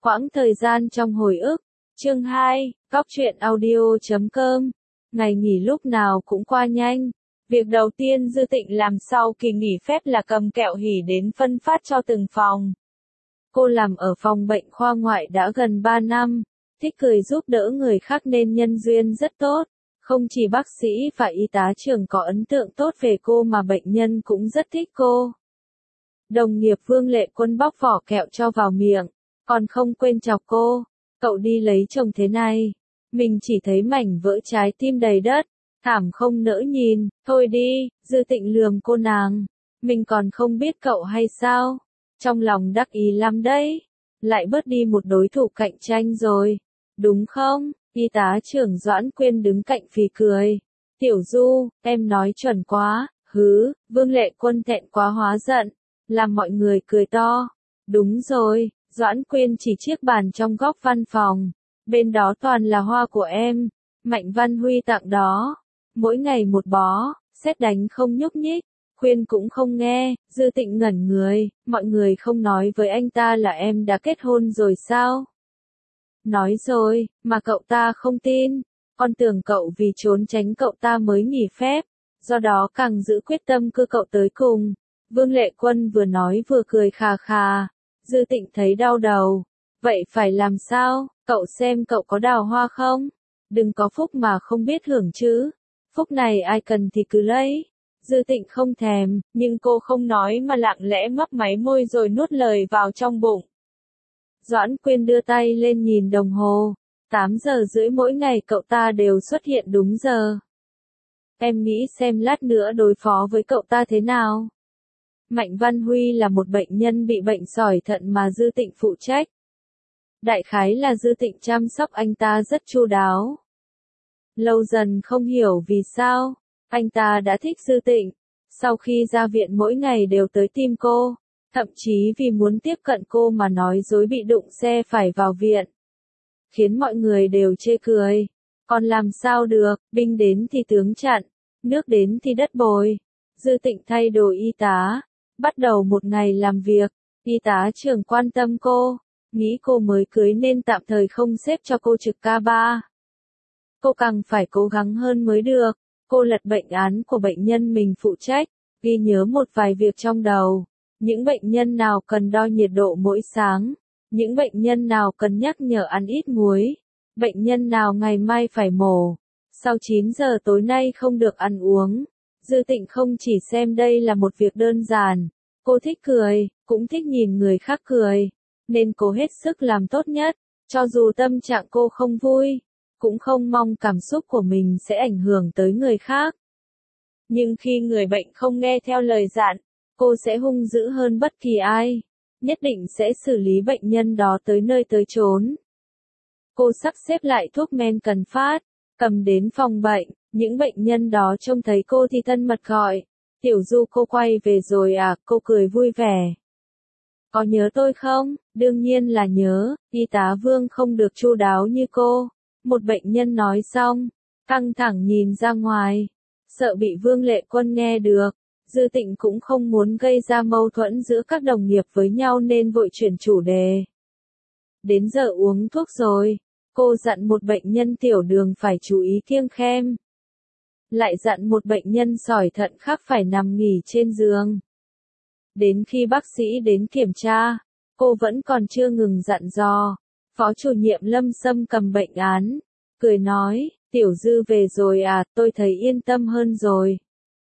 Quãng thời gian trong hồi ức. Chương 2, Góc truyện audio.com. Ngày nghỉ lúc nào cũng qua nhanh. Việc đầu tiên Dư Tịnh làm sau kỳ nghỉ phép là cầm kẹo hỉ đến phân phát cho từng phòng. Cô làm ở phòng bệnh khoa ngoại đã gần 3 năm, thích cười giúp đỡ người khác nên nhân duyên rất tốt. Không chỉ bác sĩ và y tá trưởng có ấn tượng tốt về cô mà bệnh nhân cũng rất thích cô. Đồng nghiệp Vương Lệ Quân bóc vỏ kẹo cho vào miệng, còn không quên chọc cô, cậu đi lấy chồng thế này. Mình chỉ thấy mảnh vỡ trái tim đầy đất, thảm không nỡ nhìn, thôi đi, Dư Tịnh lườm cô nàng. Mình còn không biết cậu hay sao? Trong lòng đắc ý lắm đấy, lại bớt đi một đối thủ cạnh tranh rồi, đúng không? Y tá trưởng Doãn Quyên đứng cạnh phì cười. Tiểu Du, em nói chuẩn quá, hứ, Vương Lệ Quân thẹn quá hóa giận, làm mọi người cười to. Đúng rồi, Doãn Quyên chỉ chiếc bàn trong góc văn phòng, bên đó toàn là hoa của em, Mạnh Văn Huy tặng đó, mỗi ngày một bó, sét đánh không nhúc nhích, khuyên cũng không nghe. Dư Tịnh ngẩn người, mọi người không nói với anh ta là em đã kết hôn rồi sao? Nói rồi, mà cậu ta không tin, con tưởng cậu vì trốn tránh cậu ta mới nghỉ phép, do đó càng giữ quyết tâm cưa cậu tới cùng. Vương Lệ Quân vừa nói vừa cười khà khà. Dư Tịnh thấy đau đầu. Vậy phải làm sao? Cậu xem cậu có đào hoa không? Đừng có phúc mà không biết hưởng chứ. Phúc này ai cần thì cứ lấy. Dư Tịnh không thèm, nhưng cô không nói mà lặng lẽ mấp máy môi rồi nuốt lời vào trong bụng. Doãn Quyên đưa tay lên nhìn đồng hồ. 8 giờ rưỡi mỗi ngày cậu ta đều xuất hiện đúng giờ. Em nghĩ xem lát nữa đối phó với cậu ta thế nào? Mạnh Văn Huy là một bệnh nhân bị bệnh sỏi thận mà Dư Tịnh phụ trách. Đại khái là Dư Tịnh chăm sóc anh ta rất chu đáo. Lâu dần không hiểu vì sao, anh ta đã thích Dư Tịnh. Sau khi ra viện mỗi ngày đều tới tìm cô, thậm chí vì muốn tiếp cận cô mà nói dối bị đụng xe phải vào viện. Khiến mọi người đều chê cười. Còn làm sao được, binh đến thì tướng chặn, nước đến thì đất bồi. Dư Tịnh thay đồ y tá. Bắt đầu một ngày làm việc, y tá trưởng quan tâm cô, nghĩ cô mới cưới nên tạm thời không xếp cho cô trực ca 3. Cô càng phải cố gắng hơn mới được. Cô lật bệnh án của bệnh nhân mình phụ trách, ghi nhớ một vài việc trong đầu. Những bệnh nhân nào cần đo nhiệt độ mỗi sáng, những bệnh nhân nào cần nhắc nhở ăn ít muối, bệnh nhân nào ngày mai phải mổ, sau 9 giờ tối nay không được ăn uống. Dư Tịnh không chỉ xem đây là một việc đơn giản, cô thích cười, cũng thích nhìn người khác cười, nên cô hết sức làm tốt nhất, cho dù tâm trạng cô không vui, cũng không mong cảm xúc của mình sẽ ảnh hưởng tới người khác. Nhưng khi người bệnh không nghe theo lời dặn, cô sẽ hung dữ hơn bất kỳ ai, nhất định sẽ xử lý bệnh nhân đó tới nơi tới chốn. Cô sắp xếp lại thuốc men cần phát, cầm đến phòng bệnh. Những bệnh nhân đó trông thấy cô thì thân mật gọi, Tiểu Du cô quay về rồi à, cô cười vui vẻ. Có nhớ tôi không? Đương nhiên là nhớ, y tá Vương không được chu đáo như cô. Một bệnh nhân nói xong, căng thẳng nhìn ra ngoài, sợ bị Vương Lệ Quân nghe được. Dư Tịnh cũng không muốn gây ra mâu thuẫn giữa các đồng nghiệp với nhau nên vội chuyển chủ đề. Đến giờ uống thuốc rồi, cô dặn một bệnh nhân tiểu đường phải chú ý kiêng khem. Lại dặn một bệnh nhân sỏi thận khác phải nằm nghỉ trên giường. Đến khi bác sĩ đến kiểm tra, cô vẫn còn chưa ngừng dặn dò. Phó chủ nhiệm Lâm Sâm cầm bệnh án, cười nói, Tiểu Dư về rồi à, tôi thấy yên tâm hơn rồi.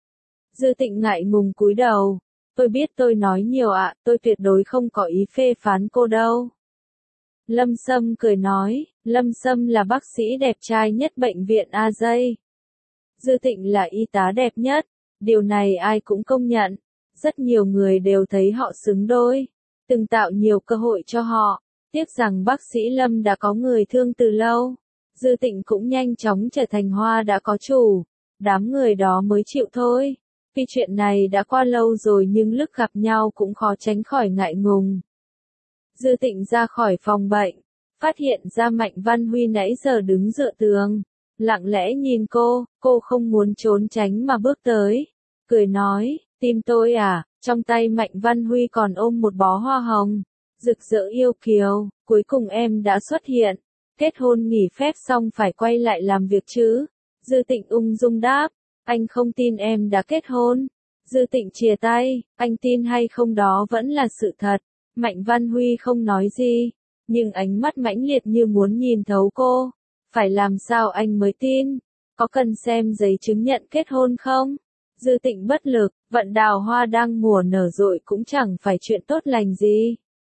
Dư Tịnh ngại ngùng cúi đầu, tôi biết tôi nói nhiều ạ, tôi tuyệt đối không có ý phê phán cô đâu. Lâm Sâm cười nói, Lâm Sâm là bác sĩ đẹp trai nhất bệnh viện AJ. Dư Tịnh là y tá đẹp nhất, điều này ai cũng công nhận. Rất nhiều người đều thấy họ xứng đôi, từng tạo nhiều cơ hội cho họ. Tiếc rằng bác sĩ Lâm đã có người thương từ lâu. Dư Tịnh cũng nhanh chóng trở thành hoa đã có chủ. Đám người đó mới chịu thôi. Vì chuyện này đã qua lâu rồi nhưng lúc gặp nhau cũng khó tránh khỏi ngại ngùng. Dư Tịnh ra khỏi phòng bệnh, phát hiện ra Mạnh Văn Huy nãy giờ đứng dựa tường. Lặng lẽ nhìn cô không muốn trốn tránh mà bước tới. Cười nói, tìm tôi à, trong tay Mạnh Văn Huy còn ôm một bó hoa hồng. rực rỡ yêu kiều, cuối cùng em đã xuất hiện. Kết hôn nghỉ phép xong phải quay lại làm việc chứ? Dư Tịnh ung dung đáp, anh không tin em đã kết hôn. Dư Tịnh chìa tay, anh tin hay không đó vẫn là sự thật. Mạnh Văn Huy không nói gì, nhưng ánh mắt mãnh liệt như muốn nhìn thấu cô. Phải làm sao anh mới tin? Có cần xem giấy chứng nhận kết hôn không? Dư Tịnh bất lực, vận đào hoa đang mùa nở rộ cũng chẳng phải chuyện tốt lành gì.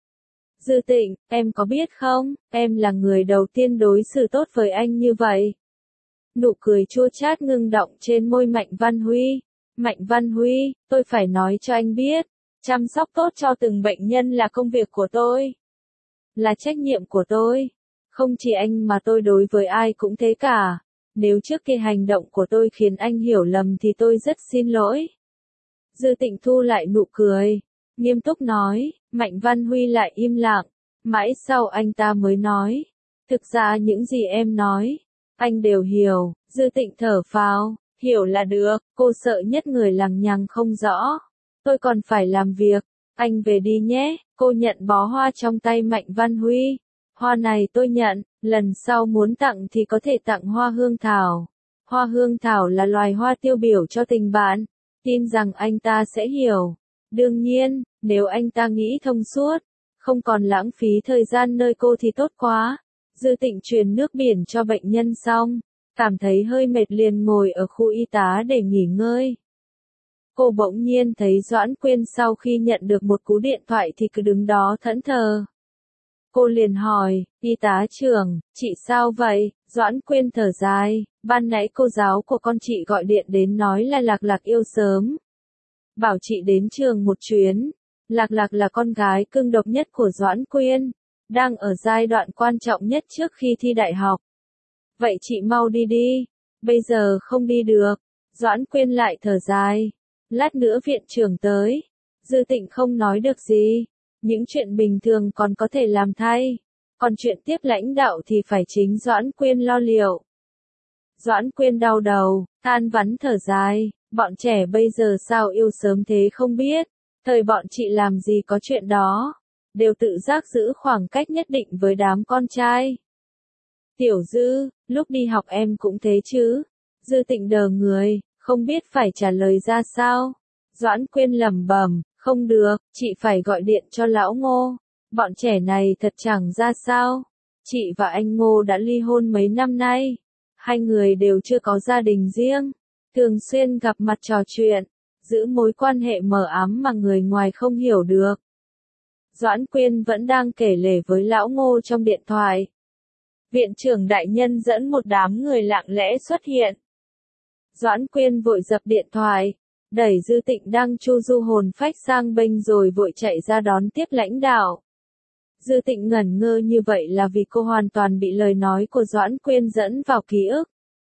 Dư Tịnh, em có biết không, em là người đầu tiên đối xử tốt với anh như vậy. Nụ cười chua chát ngưng đọng trên môi Mạnh Văn Huy. Mạnh Văn Huy, tôi phải nói cho anh biết, chăm sóc tốt cho từng bệnh nhân là công việc của tôi. Là trách nhiệm của tôi. Không chỉ anh mà tôi đối với ai cũng thế cả. Nếu trước kia hành động của tôi khiến anh hiểu lầm thì tôi rất xin lỗi. Dư Tịnh thu lại nụ cười, nghiêm túc nói. Mạnh Văn Huy lại im lặng. Mãi sau anh ta mới nói. Thực ra những gì em nói, anh đều hiểu. Dư Tịnh thở phào. Hiểu là được, cô sợ nhất người lằng nhằng không rõ. Tôi còn phải làm việc. Anh về đi nhé. Cô nhận bó hoa trong tay Mạnh Văn Huy. Hoa này tôi nhận, lần sau muốn tặng thì có thể tặng hoa hương thảo. Hoa hương thảo là loài hoa tiêu biểu cho tình bạn. Tin rằng anh ta sẽ hiểu. Đương nhiên, nếu anh ta nghĩ thông suốt, không còn lãng phí thời gian nơi cô thì tốt quá. Dư Tịnh truyền nước biển cho bệnh nhân xong, cảm thấy hơi mệt liền ngồi ở khu y tá để nghỉ ngơi. Cô bỗng nhiên thấy Doãn Quyên sau khi nhận được một cú điện thoại thì cứ đứng đó thẫn thờ. Cô liền hỏi, y tá trưởng, chị sao vậy? Doãn Quyên thở dài, ban nãy cô giáo của con chị gọi điện đến nói là Lạc Lạc yêu sớm. Bảo chị đến trường một chuyến. Lạc Lạc là con gái cưng độc nhất của Doãn Quyên, đang ở giai đoạn quan trọng nhất trước khi thi đại học. Vậy chị mau đi đi, bây giờ không đi được. Doãn Quyên lại thở dài, lát nữa viện trưởng tới. Dư Tịnh không nói được gì, những chuyện bình thường còn có thể làm thay, còn chuyện tiếp lãnh đạo thì phải chính Doãn Quyên lo liệu. Doãn Quyên đau đầu, than vãn thở dài, bọn trẻ bây giờ sao yêu sớm thế không biết, thời bọn chị làm gì có chuyện đó, đều tự giác giữ khoảng cách nhất định với đám con trai. Tiểu Dư, lúc đi học em cũng thế chứ? Dư Tịnh đờ người, không biết phải trả lời ra sao. Doãn Quyên lẩm bẩm, không được, chị phải gọi điện cho lão Ngô. Bọn trẻ này thật chẳng ra sao. Chị và anh Ngô đã ly hôn mấy năm nay. Hai người đều chưa có gia đình riêng. Thường xuyên gặp mặt trò chuyện, giữ mối quan hệ mờ ám mà người ngoài không hiểu được. Doãn Quyên vẫn đang kể lể với lão Ngô trong điện thoại. Viện trưởng đại nhân dẫn một đám người lặng lẽ xuất hiện. Doãn Quyên vội dập điện thoại, đẩy Dư Tịnh đang chu du hồn phách sang bênh rồi vội chạy ra đón tiếp lãnh đạo. Dư Tịnh ngẩn ngơ như vậy là vì cô hoàn toàn bị lời nói của Doãn Quyên dẫn vào ký ức.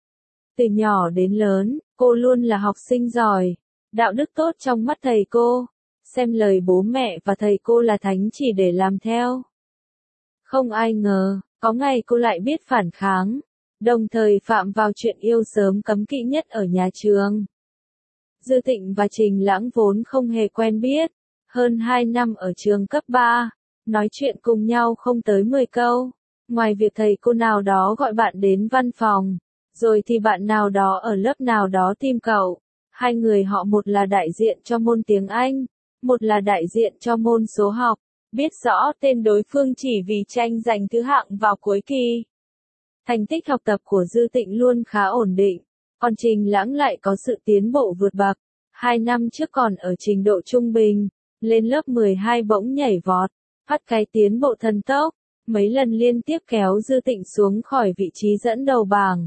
Từ nhỏ đến lớn, cô luôn là học sinh giỏi, đạo đức tốt trong mắt thầy cô, xem lời bố mẹ và thầy cô là thánh chỉ để làm theo. Không ai ngờ, có ngày cô lại biết phản kháng, đồng thời phạm vào chuyện yêu sớm cấm kỵ nhất ở nhà trường. Dư Tịnh và Trình Lãng vốn không hề quen biết, hơn 2 năm ở trường cấp 3, nói chuyện cùng nhau không tới 10 câu. Ngoài việc thầy cô nào đó gọi bạn đến văn phòng, rồi thì bạn nào đó ở lớp nào đó tìm cậu. Hai người họ một là đại diện cho môn tiếng Anh, một là đại diện cho môn số học. Biết rõ tên đối phương chỉ vì tranh giành thứ hạng vào cuối kỳ. Thành tích học tập của Dư Tịnh luôn khá ổn định, còn Trình Lãng lại có sự tiến bộ vượt bậc. 2 năm trước còn ở trình độ trung bình, lên lớp 12 bỗng nhảy vọt, phát cái tiến bộ thần tốc, mấy lần liên tiếp kéo Dư Tịnh xuống khỏi vị trí dẫn đầu bảng.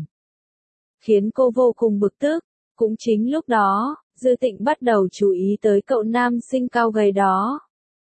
Khiến cô vô cùng bực tức, cũng chính lúc đó, Dư Tịnh bắt đầu chú ý tới cậu nam sinh cao gầy đó.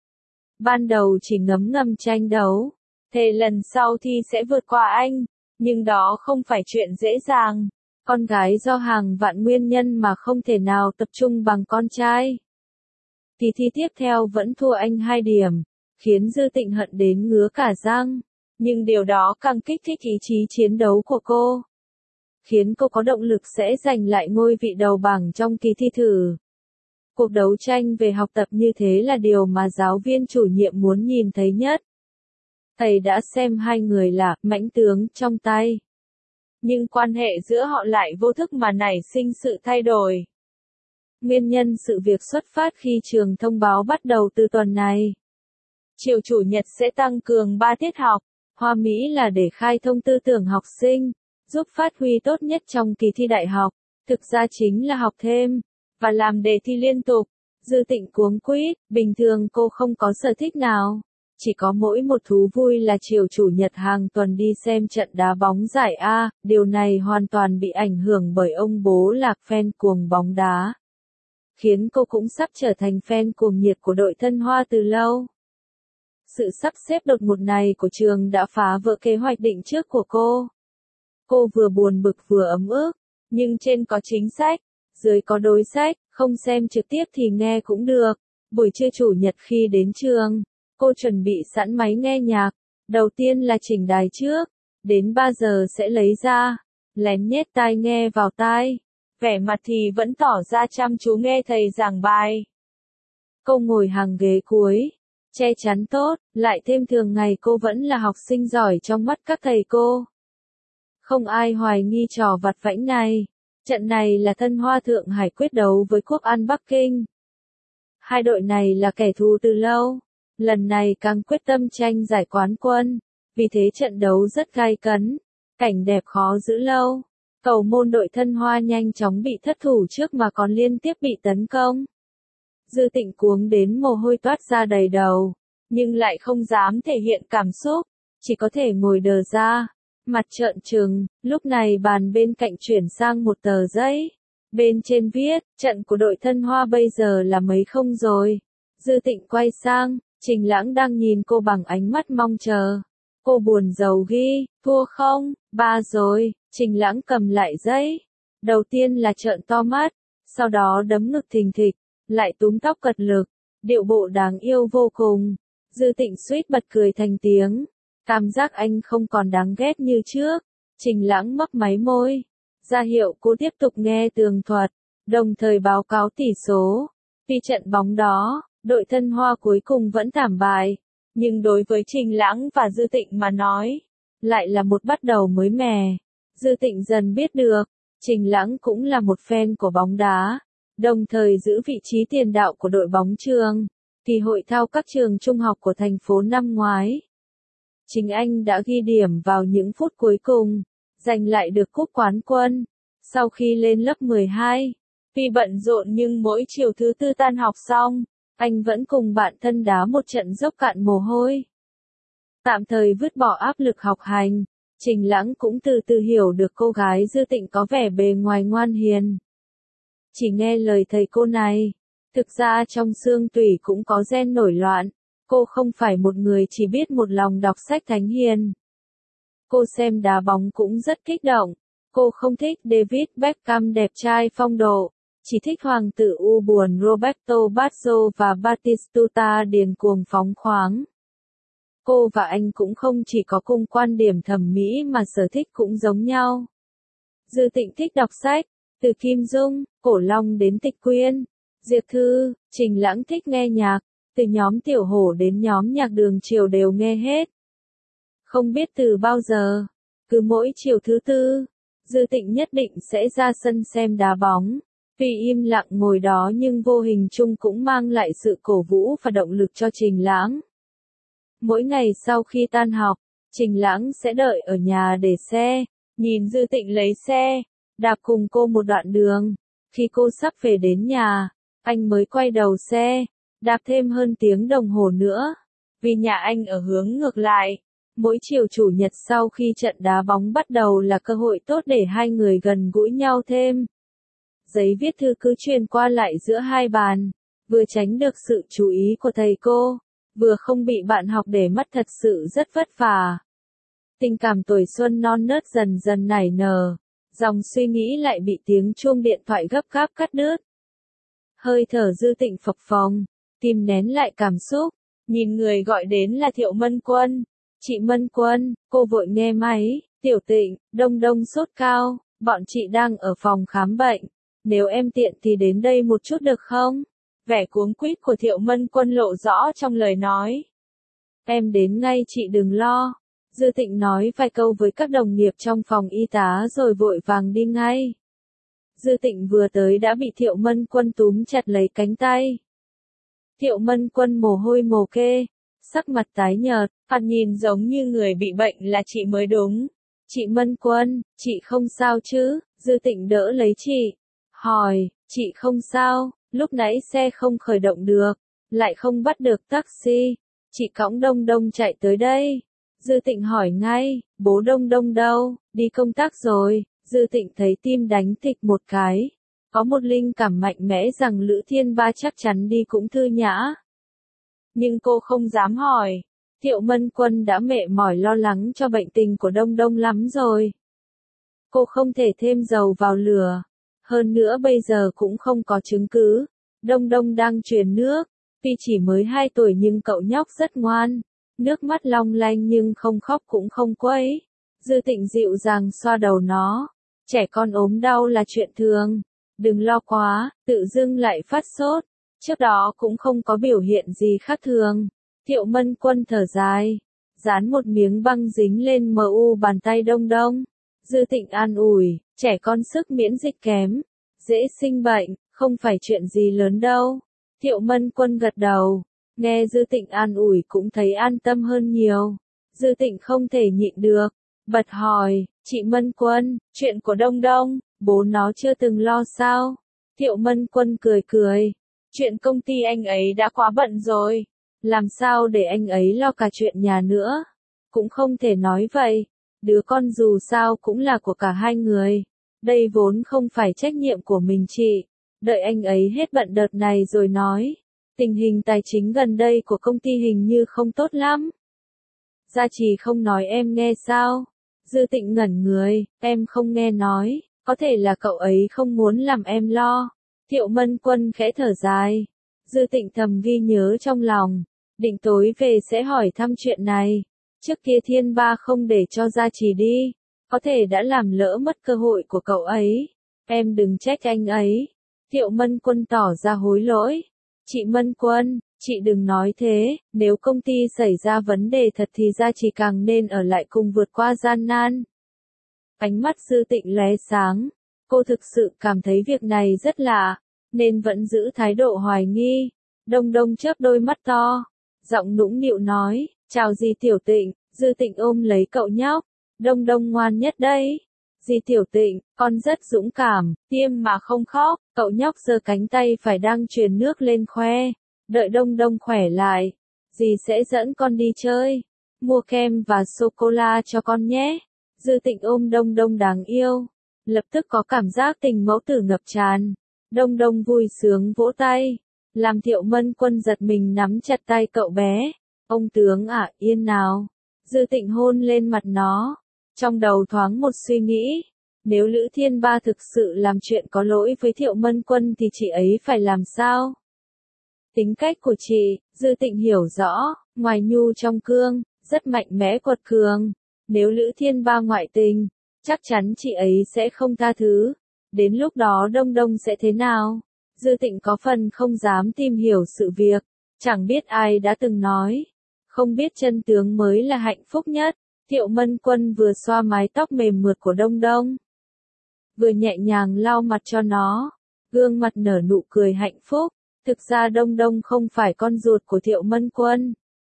Ban đầu chỉ ngấm ngầm tranh đấu, thề lần sau thi sẽ vượt qua anh, nhưng đó không phải chuyện dễ dàng. Con gái do hàng vạn nguyên nhân mà không thể nào tập trung bằng con trai. Kỳ thi tiếp theo vẫn thua anh 2 điểm, khiến Dư Tịnh hận đến ngứa cả răng, nhưng điều đó càng kích thích ý chí chiến đấu của cô, khiến cô có động lực sẽ giành lại ngôi vị đầu bảng trong kỳ thi thử. Cuộc đấu tranh về học tập như thế là điều mà giáo viên chủ nhiệm muốn nhìn thấy nhất. Thầy đã xem hai người là mãnh tướng trong tay. Nhưng quan hệ giữa họ lại vô thức mà nảy sinh sự thay đổi. Nguyên nhân sự việc xuất phát khi trường thông báo bắt đầu từ tuần này. Chiều Chủ nhật sẽ tăng cường 3 tiết học. Hoa mỹ là để khai thông tư tưởng học sinh, giúp phát huy tốt nhất trong kỳ thi đại học. Thực ra chính là học thêm, và làm đề thi liên tục. Dư Tịnh cuống quýt, bình thường cô không có sở thích nào. Chỉ có mỗi một thú vui là chiều Chủ nhật hàng tuần đi xem trận đá bóng giải A, điều này hoàn toàn bị ảnh hưởng bởi ông bố là fan cuồng bóng đá. Khiến cô cũng sắp trở thành fan cuồng nhiệt của đội Thân Hoa từ lâu. Sự sắp xếp đột ngột này của trường đã phá vỡ kế hoạch định trước của cô. Cô vừa buồn bực vừa ấm ức, nhưng trên có chính sách, dưới có đối sách, không xem trực tiếp thì nghe cũng được. Buổi trưa Chủ nhật khi đến trường, cô chuẩn bị sẵn máy nghe nhạc. Đầu tiên là chỉnh đài trước, đến 3 giờ sẽ lấy ra, lén nhét tai nghe vào tai. Vẻ mặt thì vẫn tỏ ra chăm chú nghe thầy giảng bài. Cô ngồi hàng ghế cuối, che chắn tốt, lại thêm thường ngày cô vẫn là học sinh giỏi trong mắt các thầy cô. Không ai hoài nghi trò vặt vãnh này. Trận này là Thân Hoa Thượng Hải quyết đấu với Quốc An Bắc Kinh. Hai đội này là kẻ thù từ lâu, lần này càng quyết tâm tranh giải quán quân, vì thế trận đấu rất gay cấn, cảnh đẹp khó giữ lâu. Cầu môn đội Thân Hoa nhanh chóng bị thất thủ trước mà còn liên tiếp bị tấn công. Dư Tịnh cuống đến mồ hôi toát ra đầy đầu, nhưng lại không dám thể hiện cảm xúc, chỉ có thể ngồi đờ ra, mặt trợn trừng. Lúc này bàn bên cạnh chuyển sang một tờ giấy, bên trên viết, trận của đội Thân Hoa bây giờ là mấy không rồi. Dư Tịnh quay sang, Trình Lãng đang nhìn cô bằng ánh mắt mong chờ. Cô buồn rầu ghi, thua không, 3 rồi. Trình Lãng cầm lại giấy. Đầu tiên là trợn to mắt, sau đó đấm ngực thình thịch, lại túm tóc cật lực, điệu bộ đáng yêu vô cùng. Dư Tịnh suýt bật cười thành tiếng. Cảm giác anh không còn đáng ghét như trước. Trình Lãng mấp máy môi, ra hiệu cô tiếp tục nghe tường thuật, đồng thời báo cáo tỷ số. Vì trận bóng đó, đội Thân Hoa cuối cùng vẫn thảm bại, nhưng đối với Trình Lãng và Dư Tịnh mà nói, lại là một bắt đầu mới mẻ. Dư Tịnh dần biết được, Trình Lãng cũng là một fan của bóng đá, đồng thời giữ vị trí tiền đạo của đội bóng trường, kỳ hội thao các trường trung học của thành phố năm ngoái. Chính anh đã ghi điểm vào những phút cuối cùng, giành lại được cúp quán quân. Sau khi lên lớp 12, vì bận rộn nhưng mỗi chiều thứ tư tan học xong, anh vẫn cùng bạn thân đá một trận dốc cạn mồ hôi. Tạm thời vứt bỏ áp lực học hành, Trình Lãng cũng từ từ hiểu được cô gái Dư Tịnh có vẻ bề ngoài ngoan hiền, chỉ nghe lời thầy cô này. Thực ra trong xương tủy cũng có gen nổi loạn. Cô không phải một người chỉ biết một lòng đọc sách thánh hiền. Cô xem đá bóng cũng rất kích động. Cô không thích David Beckham đẹp trai phong độ, chỉ thích hoàng tử u buồn Roberto Baggio và Batistuta điền cuồng phóng khoáng. Cô và anh cũng không chỉ có cùng quan điểm thẩm mỹ mà sở thích cũng giống nhau. Dư Tịnh thích đọc sách, từ Kim Dung, Cổ Long đến Tịch Quyên, Diệp Thư. Trình Lãng thích nghe nhạc, từ nhóm Tiểu Hổ đến nhóm nhạc Đường Triều đều nghe hết. Không biết từ bao giờ, cứ mỗi chiều thứ tư, Dư Tịnh nhất định sẽ ra sân xem đá bóng. Tuy im lặng ngồi đó nhưng vô hình chung cũng mang lại sự cổ vũ và động lực cho Trình Lãng. Mỗi ngày sau khi tan học, Trình Lãng sẽ đợi ở nhà để xe, nhìn Dư Tịnh lấy xe, đạp cùng cô một đoạn đường. Khi cô sắp về đến nhà, anh mới quay đầu xe, đạp thêm hơn tiếng đồng hồ nữa. Vì nhà anh ở hướng ngược lại, mỗi chiều chủ nhật sau khi trận đá bóng bắt đầu là cơ hội tốt để hai người gần gũi nhau thêm. Giấy viết thư cứ truyền qua lại giữa hai bàn, vừa tránh được sự chú ý của thầy cô, vừa không bị bạn học để mắt, thật sự rất vất vả. Tình cảm tuổi xuân non nớt dần dần nảy nở, dòng suy nghĩ lại bị tiếng chuông điện thoại gấp gáp cắt đứt. Hơi thở Dư Tịnh phập phồng, kìm nén lại cảm xúc, nhìn người gọi đến là Thiệu Mân Quân. Chị Mân Quân, cô vội nghe máy. Tiểu Tịnh, Đông Đông sốt cao, bọn chị đang ở phòng khám bệnh, nếu em tiện thì đến đây một chút được không? Vẻ cuống quýt của Thiệu Mân Quân lộ rõ trong lời nói. Em đến ngay chị đừng lo. Dư Tịnh nói vài câu với các đồng nghiệp trong phòng y tá rồi vội vàng đi ngay. Dư Tịnh vừa tới đã bị Thiệu Mân Quân túm chặt lấy cánh tay. Thiệu Mân Quân mồ hôi mồ kê, sắc mặt tái nhợt, thoạt nhìn giống như người bị bệnh là chị mới đúng. Chị Mân Quân, chị không sao chứ? Dư Tịnh đỡ lấy chị. Hỏi, chị không sao, lúc nãy xe không khởi động được, lại không bắt được taxi. Chị cõng Đông Đông chạy tới đây. Dư Tịnh hỏi ngay, bố Đông Đông đâu, đi công tác rồi. Dư Tịnh thấy tim đánh thịch một cái. Có một linh cảm mạnh mẽ rằng Lữ Thiên Ba chắc chắn đi cũng thư nhã. Nhưng cô không dám hỏi. Thiệu Mân Quân đã mệt mỏi lo lắng cho bệnh tình của Đông Đông lắm rồi. Cô không thể thêm dầu vào lửa. Hơn nữa bây giờ cũng không có chứng cứ. Đông Đông đang truyền nước. Tuy chỉ mới 2 tuổi nhưng cậu nhóc rất ngoan. Nước mắt long lanh nhưng không khóc cũng không quấy. Dư Tịnh dịu dàng xoa đầu nó. Trẻ con ốm đau là chuyện thường. Đừng lo quá, tự dưng lại phát sốt. Trước đó cũng không có biểu hiện gì khác thường. Thiệu Mân Quân thở dài. Dán một miếng băng dính lên bàn tay Đông Đông. Dư Tịnh an ủi, trẻ con sức miễn dịch kém. Dễ sinh bệnh, không phải chuyện gì lớn đâu. Thiệu Mân Quân gật đầu. Nghe Dư Tịnh an ủi cũng thấy an tâm hơn nhiều. Dư Tịnh không thể nhịn được. Bật hỏi, chị Mân Quân, chuyện của Đông Đông, bố nó chưa từng lo sao? Thiệu Mân Quân cười cười. Chuyện công ty anh ấy đã quá bận rồi. Làm sao để anh ấy lo cả chuyện nhà nữa? Cũng không thể nói vậy. Đứa con dù sao cũng là của cả hai người. Đây vốn không phải trách nhiệm của mình chị. Đợi anh ấy hết bận đợt này rồi nói. Tình hình tài chính gần đây của công ty hình như không tốt lắm. Gia Trì không nói em nghe sao? Dư Tịnh ngẩn người, em không nghe nói, có thể là cậu ấy không muốn làm em lo. Thiệu Mân Quân khẽ thở dài. Dư Tịnh thầm ghi nhớ trong lòng, định tối về sẽ hỏi thăm chuyện này. Trước kia Thiên Ba không để cho Gia Trì đi, có thể đã làm lỡ mất cơ hội của cậu ấy. Em đừng trách anh ấy. Thiệu Mân Quân tỏ ra hối lỗi. Chị Mân Quân, chị đừng nói thế, nếu công ty xảy ra vấn đề thật thì Gia Trì càng nên ở lại cùng vượt qua gian nan. Ánh mắt Dư Tịnh lóe sáng, cô thực sự cảm thấy việc này rất lạ, nên vẫn giữ thái độ hoài nghi. Đông Đông chớp đôi mắt to, giọng nũng nịu nói, chào dì Tiểu Tịnh. Dư Tịnh ôm lấy cậu nhóc, Đông Đông ngoan nhất đấy. Dì Tiểu Tịnh, con rất dũng cảm, tiêm mà không khóc. Cậu nhóc giơ cánh tay phải đang truyền nước lên khoe. Đợi Đông Đông khỏe lại, dì sẽ dẫn con đi chơi, mua kem và sô-cô-la cho con nhé. Dư Tịnh ôm Đông Đông đáng yêu, lập tức có cảm giác tình mẫu tử ngập tràn. Đông Đông vui sướng vỗ tay, làm Thiệu Mân Quân giật mình nắm chặt tay cậu bé. Ông tướng à, yên nào. Dư Tịnh hôn lên mặt nó, trong đầu thoáng một suy nghĩ. Nếu Lữ Thiên Ba thực sự làm chuyện có lỗi với Thiệu Mân Quân thì chị ấy phải làm sao? Tính cách của chị, Dư Tịnh hiểu rõ, ngoài nhu trong cương, rất mạnh mẽ quật cường. Nếu Lữ Thiên Ba ngoại tình, chắc chắn chị ấy sẽ không tha thứ. Đến lúc đó Đông Đông sẽ thế nào? Dư Tịnh có phần không dám tìm hiểu sự việc. Chẳng biết ai đã từng nói. Không biết chân tướng mới là hạnh phúc nhất. Thiệu Mân Quân vừa xoa mái tóc mềm mượt của Đông Đông, vừa nhẹ nhàng lau mặt cho nó. Gương mặt nở nụ cười hạnh phúc. Thực ra Đông Đông không phải con ruột của Thiệu Mân Quân.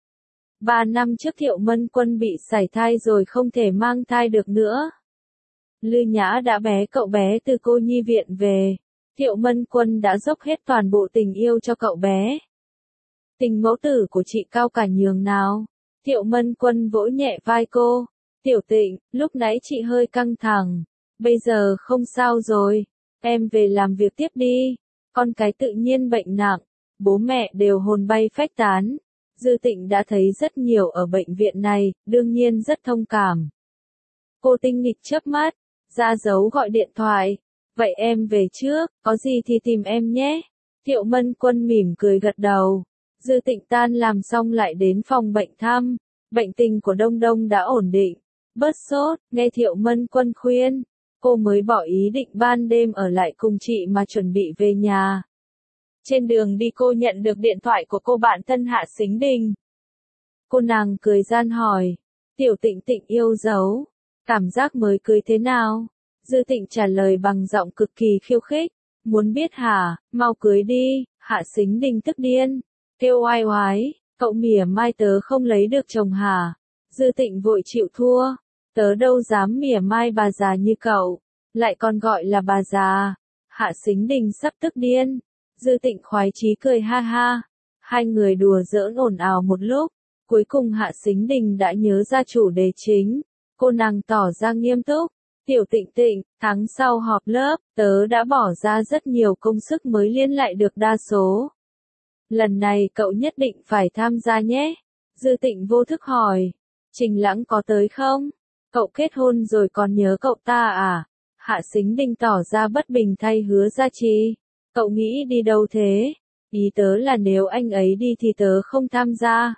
3 năm trước Thiệu Mân Quân bị sảy thai rồi không thể mang thai được nữa. Lư Nhã đã bé cậu bé từ cô nhi viện về. Thiệu Mân Quân đã dốc hết toàn bộ tình yêu cho cậu bé. Tình mẫu tử của chị cao cả nhường nào. Thiệu Mân Quân vỗ nhẹ vai cô. Tiểu Tịnh, lúc nãy chị hơi căng thẳng. Bây giờ không sao rồi. Em về làm việc tiếp đi. Con cái tự nhiên bệnh nặng. Bố mẹ đều hồn bay phách tán. Dư Tịnh đã thấy rất nhiều ở bệnh viện này, đương nhiên rất thông cảm. Cô tinh nghịch chớp mắt, ra dấu gọi điện thoại. Vậy em về trước, có gì thì tìm em nhé. Thiệu Mân Quân mỉm cười gật đầu. Dư Tịnh tan làm xong lại đến phòng bệnh thăm. Bệnh tình của Đông Đông đã ổn định. Bớt sốt, nghe Thiệu Mân Quân khuyên. Cô mới bỏ ý định ban đêm ở lại cùng chị mà chuẩn bị về nhà. Trên đường đi cô nhận được điện thoại của cô bạn thân Hạ Sính Đình. Cô nàng cười gian hỏi, Tiểu Tịnh Tịnh yêu dấu, cảm giác mới cưới thế nào? Dư Tịnh trả lời bằng giọng cực kỳ khiêu khích, muốn biết hả, mau cưới đi. Hạ Sính Đình tức điên, kêu oai oái, cậu mỉa mai tớ không lấy được chồng hả? Dư Tịnh vội chịu thua, tớ đâu dám mỉa mai bà già như cậu, lại còn gọi là bà già. Hạ Sính Đình sắp tức điên, Dư Tịnh khoái chí cười ha ha, hai người đùa giỡn ồn ào một lúc, cuối cùng Hạ Sính Đình đã nhớ ra chủ đề chính, cô nàng tỏ ra nghiêm túc. Tiểu Tịnh Tịnh, tháng sau họp lớp, tớ đã bỏ ra rất nhiều công sức mới liên lại được đa số. Lần này cậu nhất định phải tham gia nhé. Dư Tịnh vô thức hỏi, Trình Lãng có tới không? Cậu kết hôn rồi còn nhớ cậu ta à? Hạ Sính Đình tỏ ra bất bình thay Hứa Gia Trì. Cậu nghĩ đi đâu thế? Ý tớ là nếu anh ấy đi thì tớ không tham gia.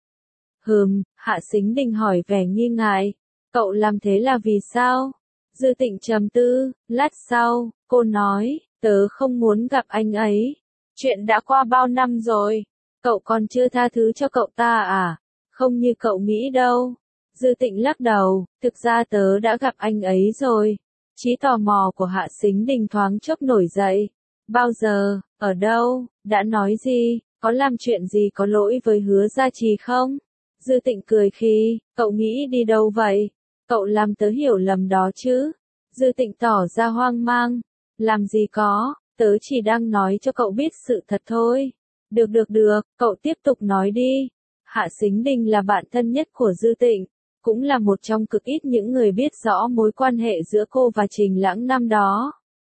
Hạ Sính Đình hỏi vẻ nghi ngại. Cậu làm thế là vì sao? Dư Tịnh trầm tư, lát sau, cô nói, tớ không muốn gặp anh ấy. Chuyện đã qua bao năm rồi, cậu còn chưa tha thứ cho cậu ta à? Không như cậu nghĩ đâu. Dư Tịnh lắc đầu, thực ra tớ đã gặp anh ấy rồi. Trí tò mò của Hạ Sính Đình thoáng chốc nổi dậy. Bao giờ, ở đâu, đã nói gì, có làm chuyện gì có lỗi với Hứa Gia Trì không? Dư Tịnh cười khi, cậu nghĩ đi đâu vậy? Cậu làm tớ hiểu lầm đó chứ? Dư Tịnh tỏ ra hoang mang. Làm gì có, tớ chỉ đang nói cho cậu biết sự thật thôi. Được, cậu tiếp tục nói đi. Hạ Sính Đình là bạn thân nhất của Dư Tịnh, cũng là một trong cực ít những người biết rõ mối quan hệ giữa cô và Trình Lãng năm đó.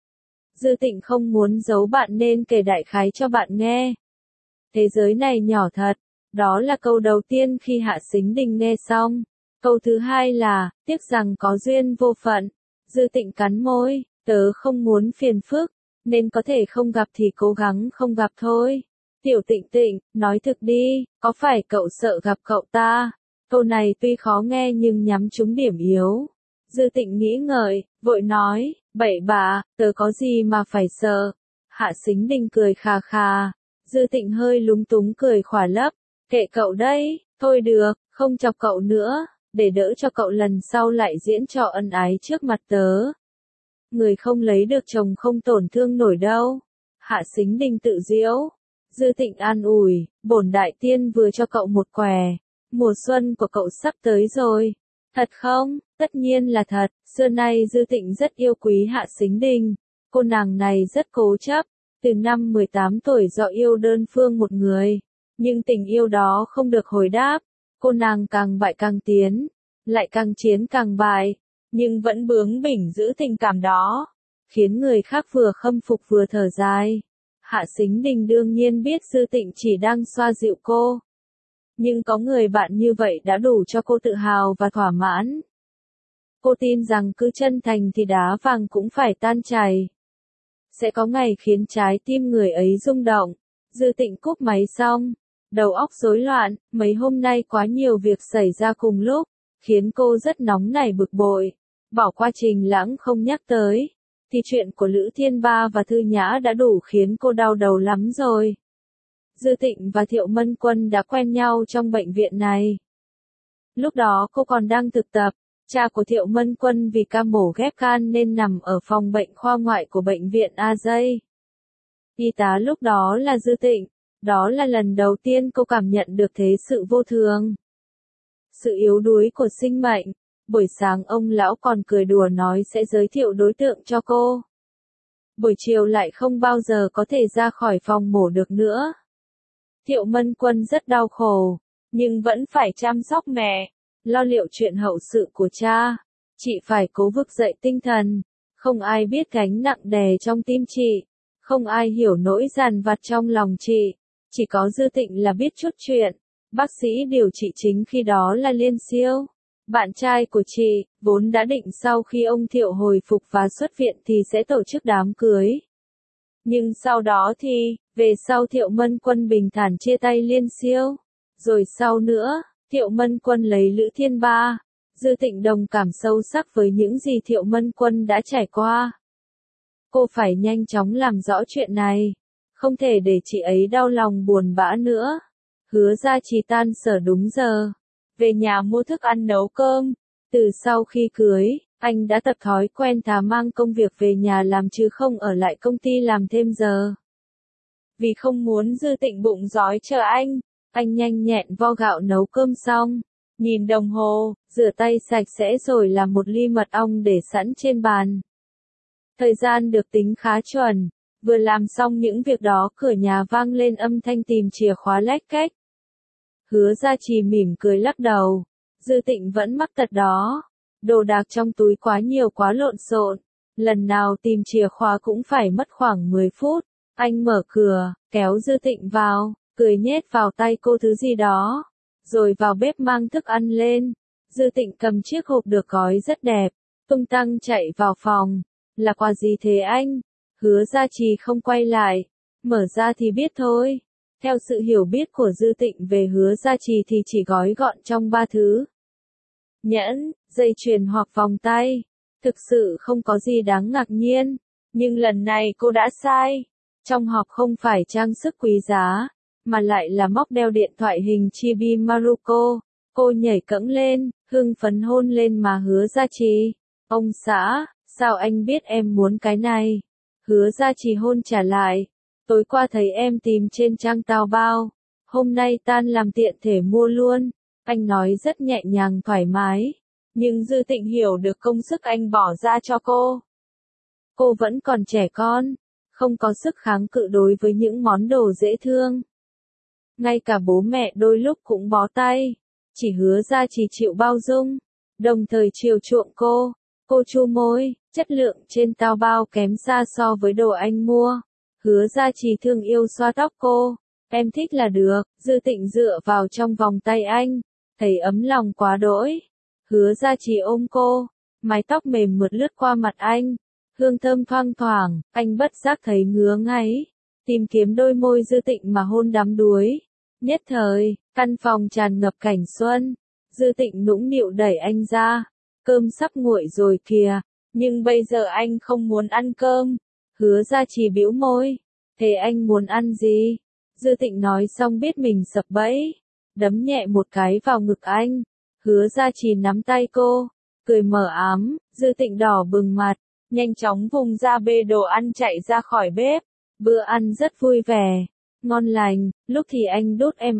Dư Tịnh không muốn giấu bạn nên kể đại khái cho bạn nghe. Thế giới này nhỏ thật, đó là câu đầu tiên khi Hạ Sính Đình nghe xong. Câu thứ hai là, tiếc rằng có duyên vô phận. Dư Tịnh cắn môi, tớ không muốn phiền phức, nên có thể không gặp thì cố gắng không gặp thôi. Tiểu Tịnh Tịnh, nói thực đi, có phải cậu sợ gặp cậu ta? Câu này tuy khó nghe nhưng nhắm trúng điểm yếu. Dư Tịnh nghĩ ngợi, vội nói, bậy bạ, tớ có gì mà phải sợ? Hạ Sính Đình cười khà khà. Dư Tịnh hơi lúng túng cười khỏa lấp, kệ cậu đấy, thôi được, không chọc cậu nữa, để đỡ cho cậu lần sau lại diễn trò ân ái trước mặt tớ. Người không lấy được chồng không tổn thương nổi đâu. Hạ Sính Đình tự giễu. Dư Tịnh an ủi, bổn đại tiên vừa cho cậu một quẻ. Mùa xuân của cậu sắp tới rồi. Thật không? Tất nhiên là thật. Xưa nay Dư Tịnh rất yêu quý Hạ Sính Đình. Cô nàng này rất cố chấp. Từ năm 18 tuổi do yêu đơn phương một người. Nhưng tình yêu đó không được hồi đáp. Cô nàng càng bại càng tiến. Lại càng chiến càng bại. Nhưng vẫn bướng bỉnh giữ tình cảm đó. Khiến người khác vừa khâm phục vừa thở dài. Hạ Sính Đình đương nhiên biết Dư Tịnh chỉ đang xoa dịu cô. Nhưng có người bạn như vậy đã đủ cho cô tự hào và thỏa mãn. Cô tin rằng cứ chân thành thì đá vàng cũng phải tan chảy. Sẽ có ngày khiến trái tim người ấy rung động. Dư Tịnh cúp máy xong. Đầu óc rối loạn, mấy hôm nay quá nhiều việc xảy ra cùng lúc, khiến cô rất nóng nảy bực bội. Bỏ qua Trình Lãng không nhắc tới, thì chuyện của Lữ Thiên Ba và Thư Nhã đã đủ khiến cô đau đầu lắm rồi. Dư Tịnh và Thiệu Mân Quân đã quen nhau trong bệnh viện này. Lúc đó cô còn đang thực tập, cha của Thiệu Mân Quân vì ca mổ ghép gan nên nằm ở phòng bệnh khoa ngoại của bệnh viện AJ. Y tá lúc đó là Dư Tịnh, đó là lần đầu tiên cô cảm nhận được thế sự vô thường. Sự yếu đuối của sinh mệnh. Buổi sáng ông lão còn cười đùa nói sẽ giới thiệu đối tượng cho cô. Buổi chiều lại không bao giờ có thể ra khỏi phòng mổ được nữa. Thiệu Mân Quân rất đau khổ, nhưng vẫn phải chăm sóc mẹ, lo liệu chuyện hậu sự của cha. Chị phải cố vực dậy tinh thần. Không ai biết gánh nặng đè trong tim chị. Không ai hiểu nỗi dằn vặt trong lòng chị. Chỉ có Dư Tịnh là biết chút chuyện. Bác sĩ điều trị chính khi đó là Liên Siêu. Bạn trai của chị, vốn đã định sau khi ông Thiệu hồi phục và xuất viện thì sẽ tổ chức đám cưới. Nhưng sau đó thì, về sau Thiệu Mân Quân bình thản chia tay Liên Siêu. Rồi sau nữa, Thiệu Mân Quân lấy Lữ Thiên Ba. Dư Tịnh đồng cảm sâu sắc với những gì Thiệu Mân Quân đã trải qua. Cô phải nhanh chóng làm rõ chuyện này. không thể để chị ấy đau lòng buồn bã nữa. Hứa Gia Trì tan sở đúng giờ, về nhà mua thức ăn nấu cơm. Từ sau khi cưới, anh đã tập thói quen thà mang công việc về nhà làm chứ không ở lại công ty làm thêm giờ. Vì không muốn Dư Tịnh bụng đói chờ anh nhanh nhẹn vo gạo nấu cơm xong, nhìn đồng hồ, rửa tay sạch sẽ rồi làm một ly mật ong để sẵn trên bàn. Thời gian được tính khá chuẩn, vừa làm xong những việc đó cửa nhà vang lên âm thanh tìm chìa khóa lách cách. Hứa Gia Trì mỉm cười lắc đầu, Dư Tịnh vẫn mắc tật đó, đồ đạc trong túi quá nhiều quá lộn xộn, lần nào tìm chìa khóa cũng phải mất khoảng 10 phút. Anh mở cửa, kéo Dư Tịnh vào, cười nhét vào tay cô thứ gì đó, rồi vào bếp mang thức ăn lên. Dư Tịnh cầm chiếc hộp được gói rất đẹp, tung tăng chạy vào phòng. Là quà gì thế anh? Hứa Gia Trì không quay lại, mở ra thì biết thôi. Theo sự hiểu biết của Dư Tịnh về Hứa Gia Trì thì chỉ gói gọn trong 3 thứ. Nhẫn, dây chuyền hoặc vòng tay. Thực sự không có gì đáng ngạc nhiên, nhưng lần này cô đã sai. Trong hộp không phải trang sức quý giá, mà lại là móc đeo điện thoại hình chibi Maruko. Cô nhảy cẫng lên, hưng phấn hôn lên má Hứa Gia Trì. Ông xã, sao anh biết em muốn cái này? Hứa Gia Trì hôn trả lại. Tối qua thấy em tìm trên trang Taobao, hôm nay tan làm tiện thể mua luôn. Anh nói rất nhẹ nhàng thoải mái, nhưng Dư Tịnh hiểu được công sức anh bỏ ra cho cô. Cô vẫn còn trẻ con, không có sức kháng cự đối với những món đồ dễ thương. Ngay cả bố mẹ đôi lúc cũng bó tay, chỉ Hứa Gia Trì chịu bao dung, đồng thời chiều chuộng cô. Cô chu môi, chất lượng trên Taobao kém xa so với đồ anh mua. Hứa Gia Trì thương yêu xoa tóc cô, em thích là được. Dư Tịnh dựa vào trong vòng tay anh, thấy ấm lòng quá đỗi. Hứa Gia Trì ôm cô, mái tóc mềm mượt lướt qua mặt anh, hương thơm thoang thoảng, anh bất giác thấy ngứa ngáy, tìm kiếm đôi môi Dư Tịnh mà hôn đắm đuối. Nhất thời, căn phòng tràn ngập cảnh xuân. Dư Tịnh nũng nịu đẩy anh ra, cơm sắp nguội rồi kìa, nhưng bây giờ anh không muốn ăn cơm. Hứa Gia Trì bĩu môi, thế anh muốn ăn gì? Dư Tịnh nói xong biết mình sập bẫy, đấm nhẹ một cái vào ngực anh. Hứa Gia Trì nắm tay cô, cười mờ ám. Dư Tịnh đỏ bừng mặt, nhanh chóng vùng ra bê đồ ăn chạy ra khỏi bếp. Bữa ăn rất vui vẻ, ngon lành. Lúc thì anh đút em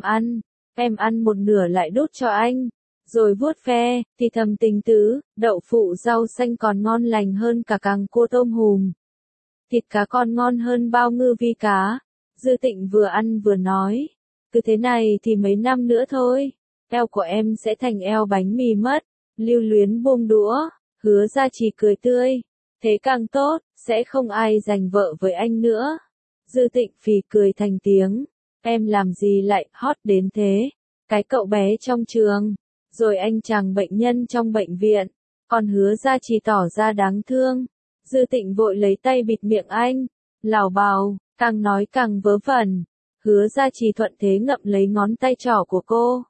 ăn một nửa lại đút cho anh, rồi vuốt ve, thì thầm tình tứ, đậu phụ rau xanh còn ngon lành hơn cả càng cua tôm hùm. Thịt cá còn ngon hơn bao ngư vi cá. Dư Tịnh vừa ăn vừa nói, cứ thế này thì mấy năm nữa thôi, eo của em sẽ thành eo bánh mì mất. Lưu luyến buông đũa, Hứa Gia Trì cười tươi, thế càng tốt, sẽ không ai giành vợ với anh nữa. Dư Tịnh phì cười thành tiếng, em làm gì lại hot đến thế? Cái cậu bé trong trường, rồi anh chàng bệnh nhân trong bệnh viện, còn Hứa Gia Trì tỏ ra đáng thương. Dư Tịnh vội lấy tay bịt miệng anh, lảo bào, càng nói càng vớ vẩn. Hứa Gia Trì thuận thế ngậm lấy ngón tay trỏ của cô,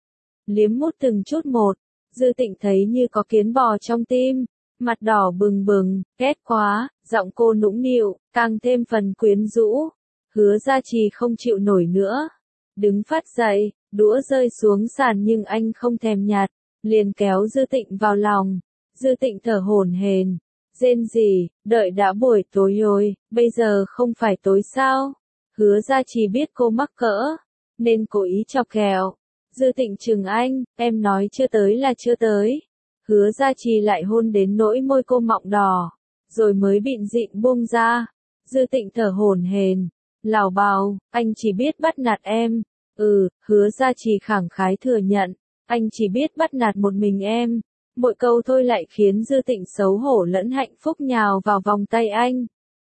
liếm mút từng chút một. Dư Tịnh thấy như có kiến bò trong tim, mặt đỏ bừng bừng, ghét quá. Giọng cô nũng nịu, càng thêm phần quyến rũ. Hứa Gia Trì không chịu nổi nữa, đứng phát dậy, đũa rơi xuống sàn nhưng anh không thèm nhặt, liền kéo Dư Tịnh vào lòng. Dư Tịnh thở hổn hển, rên rỉ, đợi đã buổi tối rồi, bây giờ không phải tối sao? Hứa Gia Trì biết cô mắc cỡ, nên cố ý chọc ghẹo. Dư Tịnh chừng anh, em nói chưa tới là chưa tới. Hứa Gia Trì lại hôn đến nỗi môi cô mọng đỏ, rồi mới bịn dịn buông ra. Dư Tịnh thở hổn hển, lảo bào, anh chỉ biết bắt nạt em. Hứa Gia Trì khẳng khái thừa nhận, anh chỉ biết bắt nạt một mình em. Mỗi câu thôi lại khiến Dư Tịnh xấu hổ lẫn hạnh phúc nhào vào vòng tay anh.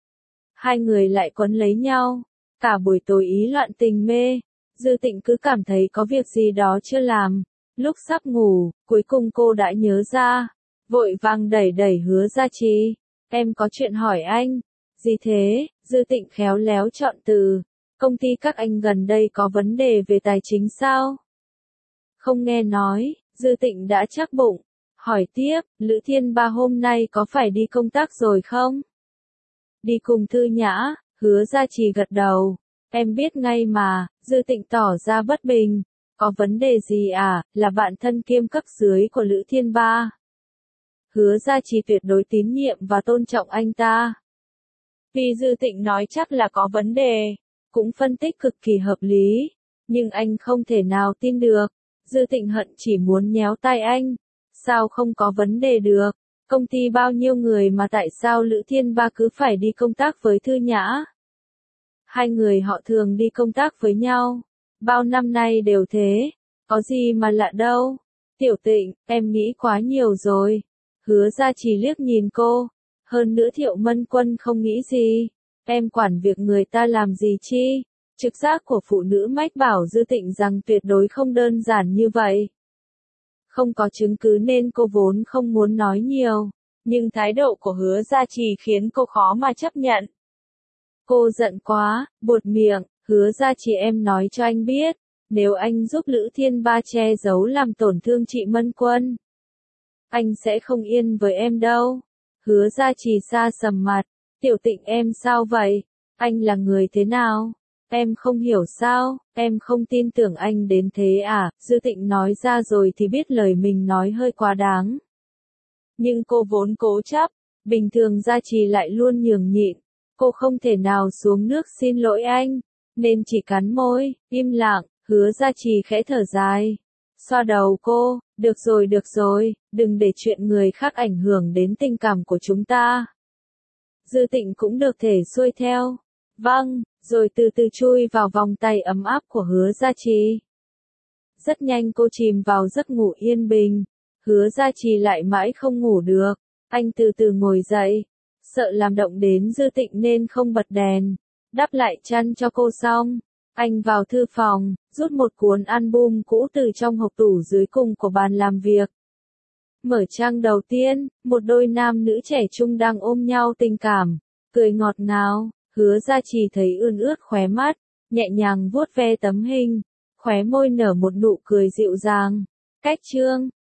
Hai người lại quấn lấy nhau, cả buổi tối ý loạn tình mê. Dư Tịnh cứ cảm thấy có việc gì đó chưa làm. Lúc sắp ngủ, cuối cùng cô đã nhớ ra, vội vàng đẩy đẩy Hứa Gia Trì, em có chuyện hỏi anh. Gì thế? Dư Tịnh khéo léo chọn từ, công ty các anh gần đây có vấn đề về tài chính sao? Không nghe nói. Dư Tịnh đã chắc bụng, hỏi tiếp, Lữ Thiên Ba hôm nay có phải đi công tác rồi không? Đi cùng Thư Nhã. Hứa Gia Trì gật đầu. Em biết ngay mà, Dư Tịnh tỏ ra bất bình. Có vấn đề gì à, là bạn thân kiêm cấp dưới của Lữ Thiên Ba. Hứa Gia Trì tuyệt đối tín nhiệm và tôn trọng anh ta. Vì Dư Tịnh nói chắc là có vấn đề, cũng phân tích cực kỳ hợp lý, nhưng anh không thể nào tin được. Dư Tịnh hận chỉ muốn nhéo tay anh. Sao không có vấn đề được? Công ty bao nhiêu người mà tại sao Lữ Thiên Ba cứ phải đi công tác với Thư Nhã? Hai người họ thường đi công tác với nhau. Bao năm nay đều thế. Có gì mà lạ đâu. Tiểu Tịnh, em nghĩ quá nhiều rồi. Hứa Gia Trì liếc nhìn cô. Hơn nữa Thiệu Mân Quân không nghĩ gì. Em quản việc người ta làm gì chi? Trực giác của phụ nữ mách bảo Dư Tịnh rằng tuyệt đối không đơn giản như vậy. Không có chứng cứ nên cô vốn không muốn nói nhiều, nhưng thái độ của Hứa Gia Trì khiến cô khó mà chấp nhận. Cô giận quá, buột miệng, Hứa Gia Trì em nói cho anh biết, nếu anh giúp Lữ Thiên Ba che giấu làm tổn thương chị Mân Quân, anh sẽ không yên với em đâu. Hứa Gia Trì xa sầm mặt, Tiểu Tịnh em sao vậy? Anh là người thế nào? Em không hiểu sao, em không tin tưởng anh đến thế à? Dư Tịnh nói ra rồi thì biết lời mình nói hơi quá đáng. Nhưng cô vốn cố chấp, bình thường Gia Trì lại luôn nhường nhịn. Cô không thể nào xuống nước xin lỗi anh, nên chỉ cắn môi, im lặng. Hứa Gia Trì khẽ thở dài, xoa đầu cô, được rồi, đừng để chuyện người khác ảnh hưởng đến tình cảm của chúng ta. Dư Tịnh cũng được thể xuôi theo. Vâng, rồi từ từ chui vào vòng tay ấm áp của Hứa Gia Trì. Rất nhanh cô chìm vào giấc ngủ yên bình. Hứa Gia Trì lại mãi không ngủ được. Anh từ từ ngồi dậy. Sợ làm động đến Dư Tịnh nên không bật đèn. Đắp lại chăn cho cô xong. Anh vào thư phòng, rút một cuốn album cũ từ trong hộc tủ dưới cùng của bàn làm việc. Mở trang đầu tiên, một đôi nam nữ trẻ trung đang ôm nhau tình cảm, cười ngọt ngào. Hứa Gia Trì thấy ươn ướt khóe mắt, nhẹ nhàng vuốt ve tấm hình, khóe môi nở một nụ cười dịu dàng. Cách chương